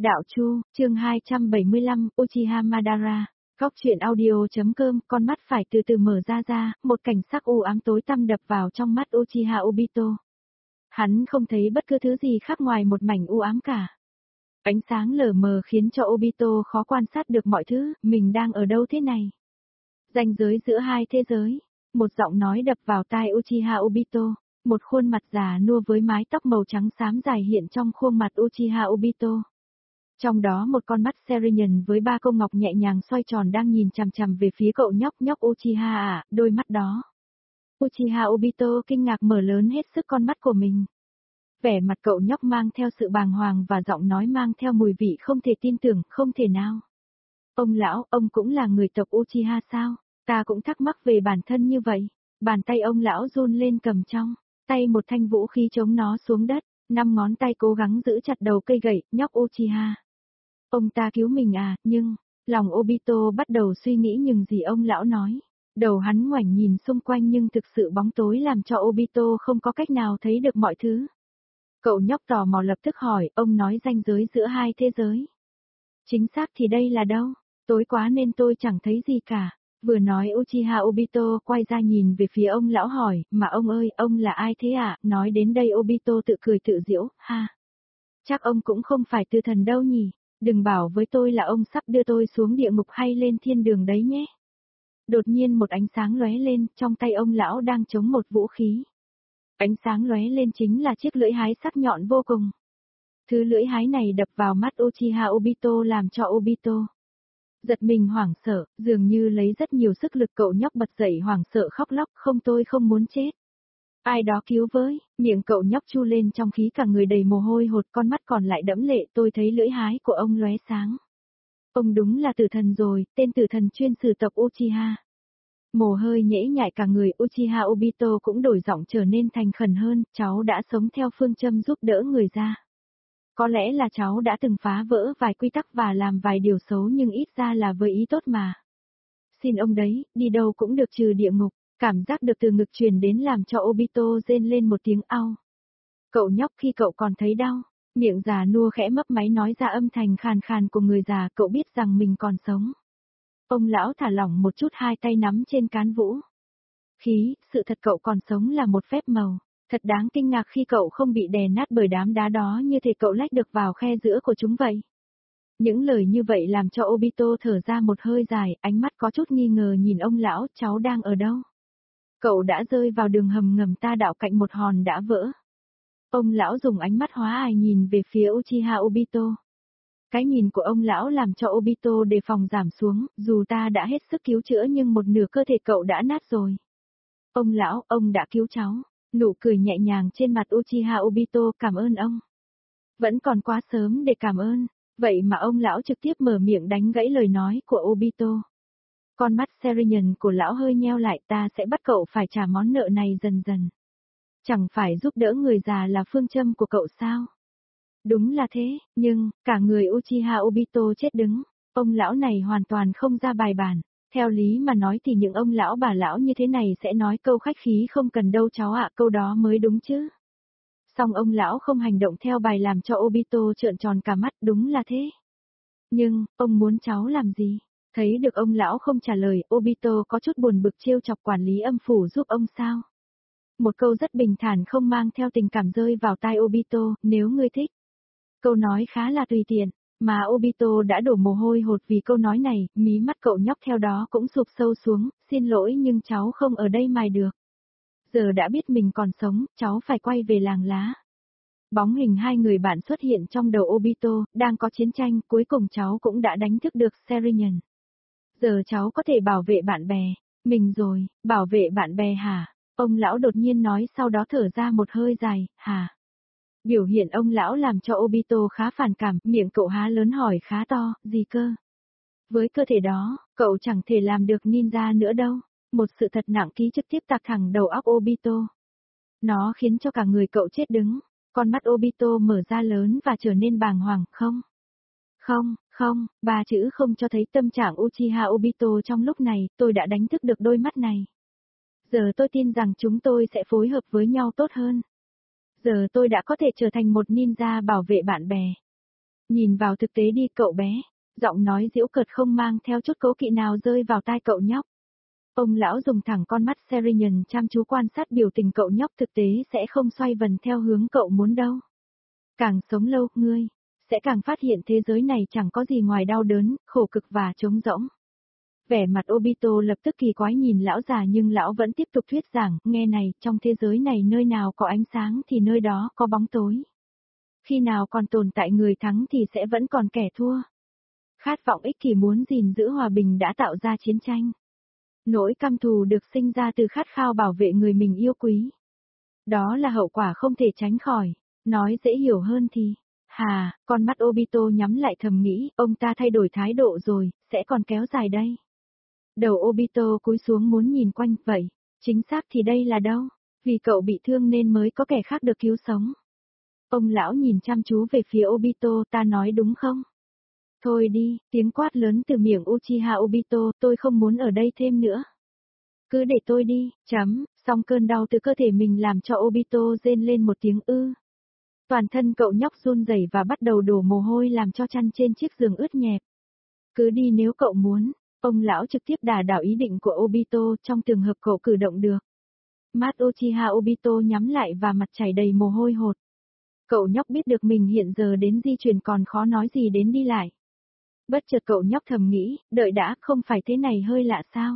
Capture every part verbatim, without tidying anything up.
Đạo Chu, chương hai trăm bảy mươi lăm, Uchiha Madara. Góc truyện audio.com, con mắt phải từ từ mở ra ra, một cảnh sắc u ám tối tăm đập vào trong mắt Uchiha Obito. Hắn không thấy bất cứ thứ gì khác ngoài một mảnh u ám cả. Ánh sáng lờ mờ khiến cho Obito khó quan sát được mọi thứ, mình đang ở đâu thế này? Ranh giới giữa hai thế giới. Một giọng nói đập vào tai Uchiha Obito. Một khuôn mặt già nua với mái tóc màu trắng xám dài hiện trong khuôn mặt Uchiha Obito. Trong đó một con mắt Serian với ba câu ngọc nhẹ nhàng xoay tròn đang nhìn chằm chằm về phía cậu nhóc nhóc Uchiha à, đôi mắt đó. Uchiha Obito kinh ngạc mở lớn hết sức con mắt của mình. Vẻ mặt cậu nhóc mang theo sự bàng hoàng và giọng nói mang theo mùi vị không thể tin tưởng, không thể nào. Ông lão, ông cũng là người tộc Uchiha sao? Ta cũng thắc mắc về bản thân như vậy. Bàn tay ông lão run lên cầm trong tay một thanh vũ khí chống nó xuống đất, năm ngón tay cố gắng giữ chặt đầu cây gậy, nhóc Uchiha. Ông ta cứu mình à, nhưng, lòng Obito bắt đầu suy nghĩ những gì ông lão nói. Đầu hắn ngoảnh nhìn xung quanh nhưng thực sự bóng tối làm cho Obito không có cách nào thấy được mọi thứ. Cậu nhóc tò mò lập tức hỏi, ông nói ranh giới giữa hai thế giới. Chính xác thì đây là đâu? Tối quá nên tôi chẳng thấy gì cả. Vừa nói Uchiha Obito quay ra nhìn về phía ông lão hỏi, mà ông ơi, ông là ai thế ạ? À? Nói đến đây Obito tự cười tự giễu, ha. Chắc ông cũng không phải tư thần đâu nhỉ? Đừng bảo với tôi là ông sắp đưa tôi xuống địa ngục hay lên thiên đường đấy nhé. Đột nhiên một ánh sáng lóe lên, trong tay ông lão đang chống một vũ khí. Ánh sáng lóe lên chính là chiếc lưỡi hái sắc nhọn vô cùng. Thứ lưỡi hái này đập vào mắt Uchiha Obito làm cho Obito giật mình hoảng sợ, dường như lấy rất nhiều sức lực, cậu nhóc bật dậy hoảng sợ khóc lóc, không, tôi không muốn chết. Ai đó cứu với, miệng cậu nhóc chu lên trong khí cả người đầy mồ hôi hột, con mắt còn lại đẫm lệ, tôi thấy lưỡi hái của ông lóe sáng. Ông đúng là tử thần rồi, tên tử thần chuyên xử tộc Uchiha. Mồ hôi nhễ nhại cả người, Uchiha Obito cũng đổi giọng trở nên thành khẩn hơn, cháu đã sống theo phương châm giúp đỡ người ra. Có lẽ là cháu đã từng phá vỡ vài quy tắc và làm vài điều xấu nhưng ít ra là với ý tốt mà. Xin ông đấy, đi đâu cũng được trừ địa ngục, cảm giác được từ ngực truyền đến làm cho Obito rên lên một tiếng au. Cậu nhóc khi cậu còn thấy đau, miệng già nua khẽ mấp máy nói ra âm thanh khàn khàn của người già, cậu biết rằng mình còn sống. Ông lão thả lỏng một chút, hai tay nắm trên cán vũ khí, sự thật cậu còn sống là một phép màu. Thật đáng kinh ngạc khi cậu không bị đè nát bởi đám đá đó, như thể cậu lách được vào khe giữa của chúng vậy. Những lời như vậy làm cho Obito thở ra một hơi dài, ánh mắt có chút nghi ngờ nhìn ông lão, cháu đang ở đâu? Cậu đã rơi vào đường hầm ngầm ta đạo cạnh một hòn đã vỡ. Ông lão dùng ánh mắt hóa ải nhìn về phía Uchiha Obito. Cái nhìn của ông lão làm cho Obito đề phòng giảm xuống, dù ta đã hết sức cứu chữa nhưng một nửa cơ thể cậu đã nát rồi. Ông lão, ông đã cứu cháu. Nụ cười nhẹ nhàng trên mặt Uchiha Obito, cảm ơn ông. Vẫn còn quá sớm để cảm ơn, vậy mà ông lão trực tiếp mở miệng đánh gãy lời nói của Obito. Con mắt Serian của lão hơi nheo lại, ta sẽ bắt cậu phải trả món nợ này dần dần. Chẳng phải giúp đỡ người già là phương châm của cậu sao? Đúng là thế, nhưng, cả người Uchiha Obito chết đứng, ông lão này hoàn toàn không ra bài bản. Theo lý mà nói thì những ông lão bà lão như thế này sẽ nói câu khách khí không cần đâu cháu ạ, câu đó mới đúng chứ. Song ông lão không hành động theo bài làm cho Obito trợn tròn cả mắt, đúng là thế. Nhưng, ông muốn cháu làm gì? Thấy được ông lão không trả lời, Obito có chút buồn bực trêu chọc quản lý âm phủ giúp ông sao? Một câu rất bình thản không mang theo tình cảm rơi vào tai Obito, nếu ngươi thích. Câu nói khá là tùy tiện. Mà Obito đã đổ mồ hôi hột vì câu nói này, mí mắt cậu nhóc theo đó cũng sụp sâu xuống, xin lỗi nhưng cháu không ở đây mài được. Giờ đã biết mình còn sống, cháu phải quay về làng lá. Bóng hình hai người bạn xuất hiện trong đầu Obito, đang có chiến tranh, cuối cùng cháu cũng đã đánh thức được Serian. Giờ cháu có thể bảo vệ bạn bè, mình rồi, bảo vệ bạn bè hả? Ông lão đột nhiên nói sau đó thở ra một hơi dài, hả? Biểu hiện ông lão làm cho Obito khá phản cảm, miệng cậu há lớn hỏi khá to, gì cơ? Với cơ thể đó, cậu chẳng thể làm được ninja nữa đâu. Một sự thật nặng ký trực tiếp tạc thẳng đầu óc Obito. Nó khiến cho cả người cậu chết đứng, con mắt Obito mở ra lớn và trở nên bàng hoàng, không? Không, không, ba chữ không cho thấy tâm trạng Uchiha Obito trong lúc này, tôi đã đánh thức được đôi mắt này. Giờ tôi tin rằng chúng tôi sẽ phối hợp với nhau tốt hơn. Giờ tôi đã có thể trở thành một ninja bảo vệ bạn bè. Nhìn vào thực tế đi cậu bé, giọng nói giễu cợt không mang theo chút cố kỵ nào rơi vào tai cậu nhóc. Ông lão dùng thẳng con mắt Serian chăm chú quan sát biểu tình cậu nhóc, thực tế sẽ không xoay vần theo hướng cậu muốn đâu. Càng sống lâu, ngươi sẽ càng phát hiện thế giới này chẳng có gì ngoài đau đớn, khổ cực và trống rỗng. Vẻ mặt Obito lập tức kỳ quái nhìn lão già nhưng lão vẫn tiếp tục thuyết giảng, nghe này, trong thế giới này nơi nào có ánh sáng thì nơi đó có bóng tối. Khi nào còn tồn tại người thắng thì sẽ vẫn còn kẻ thua. Khát vọng ích kỷ muốn gìn giữ hòa bình đã tạo ra chiến tranh. Nỗi căm thù được sinh ra từ khát khao bảo vệ người mình yêu quý. Đó là hậu quả không thể tránh khỏi. Nói dễ hiểu hơn thì, hà, con mắt Obito nhắm lại thầm nghĩ, ông ta thay đổi thái độ rồi, sẽ còn kéo dài đây. Đầu Obito cúi xuống muốn nhìn quanh, vậy, chính xác thì đây là đâu? Vì cậu bị thương nên mới có kẻ khác được cứu sống. Ông lão nhìn chăm chú về phía Obito, ta nói đúng không? Thôi đi, tiếng quát lớn từ miệng Uchiha Obito, tôi không muốn ở đây thêm nữa. Cứ để tôi đi, chấm, xong cơn đau từ cơ thể mình làm cho Obito rên lên một tiếng ư. Toàn thân cậu nhóc run rẩy và bắt đầu đổ mồ hôi làm cho chăn trên chiếc giường ướt nhẹp. Cứ đi nếu cậu muốn, ông lão trực tiếp đả đảo ý định của Obito trong trường hợp cậu cử động được. Mắt Uchiha Obito nhắm lại và mặt chảy đầy mồ hôi hột. Cậu nhóc biết được mình hiện giờ đến di chuyển còn khó nói gì đến đi lại. Bất chợt cậu nhóc thầm nghĩ, đợi đã, không phải thế này hơi lạ sao?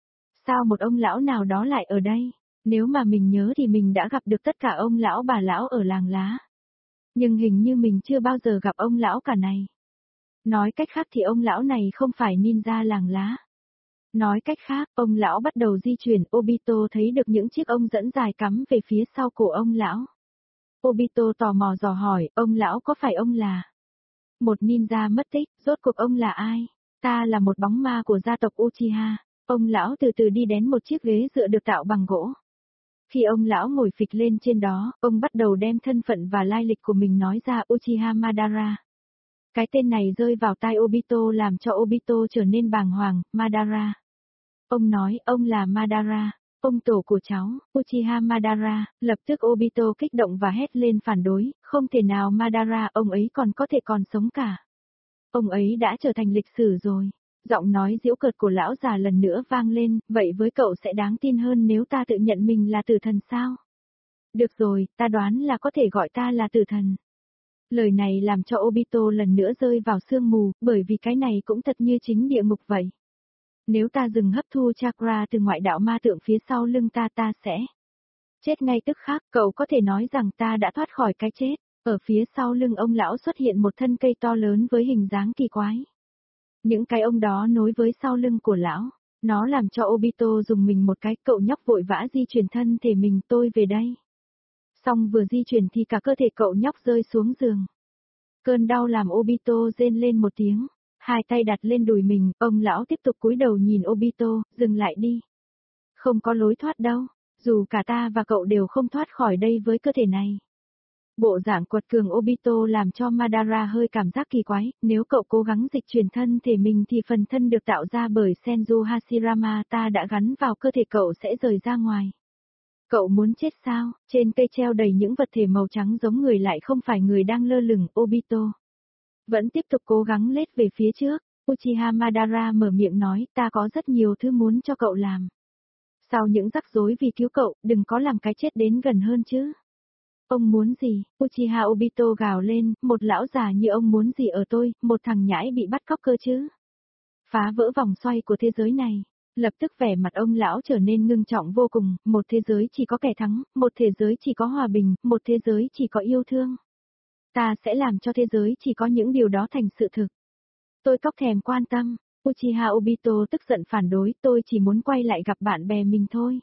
Sao một ông lão nào đó lại ở đây? Nếu mà mình nhớ thì mình đã gặp được tất cả ông lão bà lão ở làng lá. Nhưng hình như mình chưa bao giờ gặp ông lão cả này. Nói cách khác thì ông lão này không phải ninja làng lá. Nói cách khác, ông lão bắt đầu di chuyển, Obito thấy được những chiếc ông dẫn dài cắm về phía sau cổ ông lão. Obito tò mò dò hỏi, ông lão có phải ông là một ninja mất tích, rốt cuộc ông là ai? Ta là một bóng ma của gia tộc Uchiha. Ông lão từ từ đi đến một chiếc ghế dựa được tạo bằng gỗ. Khi ông lão ngồi phịch lên trên đó, ông bắt đầu đem thân phận và lai lịch của mình nói ra, Uchiha Madara. Cái tên này rơi vào tai Obito làm cho Obito trở nên bàng hoàng, Madara. Ông nói, ông là Madara, ông tổ của cháu, Uchiha Madara, lập tức Obito kích động và hét lên phản đối, không thể nào Madara, ông ấy còn có thể còn sống cả. Ông ấy đã trở thành lịch sử rồi. Giọng nói giễu cợt của lão già lần nữa vang lên, vậy với cậu sẽ đáng tin hơn nếu ta tự nhận mình là tử thần sao? Được rồi, ta đoán là có thể gọi ta là tử thần. Lời này làm cho Obito lần nữa rơi vào sương mù, bởi vì cái này cũng thật như chính địa ngục vậy. Nếu ta dừng hấp thu chakra từ ngoại đạo ma tượng phía sau lưng ta ta sẽ chết ngay tức khắc, cậu có thể nói rằng ta đã thoát khỏi cái chết. Ở phía sau lưng ông lão xuất hiện một thân cây to lớn với hình dáng kỳ quái. Những cái ông đó nối với sau lưng của lão, nó làm cho Obito dùng mình một cái, cậu nhóc vội vã di chuyển thân thể mình, tôi về đây. Xong vừa di chuyển thì cả cơ thể cậu nhóc rơi xuống giường. Cơn đau làm Obito rên lên một tiếng, hai tay đặt lên đùi mình, ông lão tiếp tục cúi đầu nhìn Obito, dừng lại đi. Không có lối thoát đâu, dù cả ta và cậu đều không thoát khỏi đây với cơ thể này. Bộ dạng quật cường Obito làm cho Madara hơi cảm giác kỳ quái, nếu cậu cố gắng dịch chuyển thân thể mình thì phần thân được tạo ra bởi Senju Hashirama ta đã gắn vào cơ thể cậu sẽ rời ra ngoài. Cậu muốn chết sao? Trên cây treo đầy những vật thể màu trắng giống người lại không phải người đang lơ lửng, Obito vẫn tiếp tục cố gắng lết về phía trước. Uchiha Madara mở miệng nói, ta có rất nhiều thứ muốn cho cậu làm. Sau những rắc rối vì cứu cậu, đừng có làm cái chết đến gần hơn chứ. Ông muốn gì? Uchiha Obito gào lên, một lão già như ông muốn gì ở tôi, một thằng nhãi bị bắt cóc cơ chứ. Phá vỡ vòng xoay của thế giới này. Lập tức vẻ mặt ông lão trở nên ngưng trọng vô cùng, một thế giới chỉ có kẻ thắng, một thế giới chỉ có hòa bình, một thế giới chỉ có yêu thương. Ta sẽ làm cho thế giới chỉ có những điều đó thành sự thực. Tôi cóc thèm quan tâm. Uchiha Obito tức giận phản đối, tôi chỉ muốn quay lại gặp bạn bè mình thôi.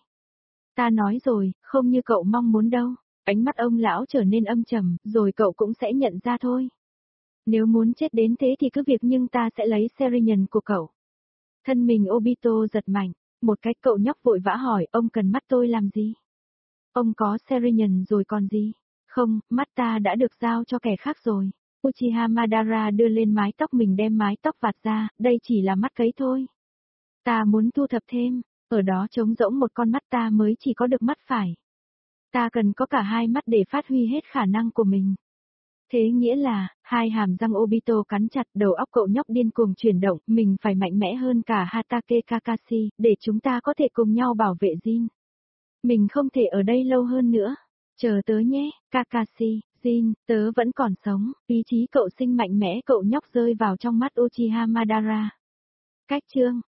Ta nói rồi, không như cậu mong muốn đâu. Ánh mắt ông lão trở nên âm trầm, rồi cậu cũng sẽ nhận ra thôi. Nếu muốn chết đến thế thì cứ việc nhưng ta sẽ lấy Serian của cậu. Thân mình Obito giật mạnh, một cái cậu nhóc vội vã hỏi, ông cần mắt tôi làm gì? Ông có Serian rồi còn gì? Không, mắt ta đã được giao cho kẻ khác rồi. Uchiha Madara đưa lên mái tóc mình đem mái tóc vạt ra, đây chỉ là mắt cấy thôi. Ta muốn thu thập thêm, ở đó trống rỗng một con mắt ta mới chỉ có được mắt phải. Ta cần có cả hai mắt để phát huy hết khả năng của mình. Thế nghĩa là, hai hàm răng Obito cắn chặt, đầu óc cậu nhóc điên cuồng chuyển động, mình phải mạnh mẽ hơn cả Hatake Kakashi, để chúng ta có thể cùng nhau bảo vệ Jin. Mình không thể ở đây lâu hơn nữa. Chờ tớ nhé, Kakashi, Jin, tớ vẫn còn sống, ý chí cậu sinh mạnh mẽ, cậu nhóc rơi vào trong mắt Uchiha Madara. Cách chương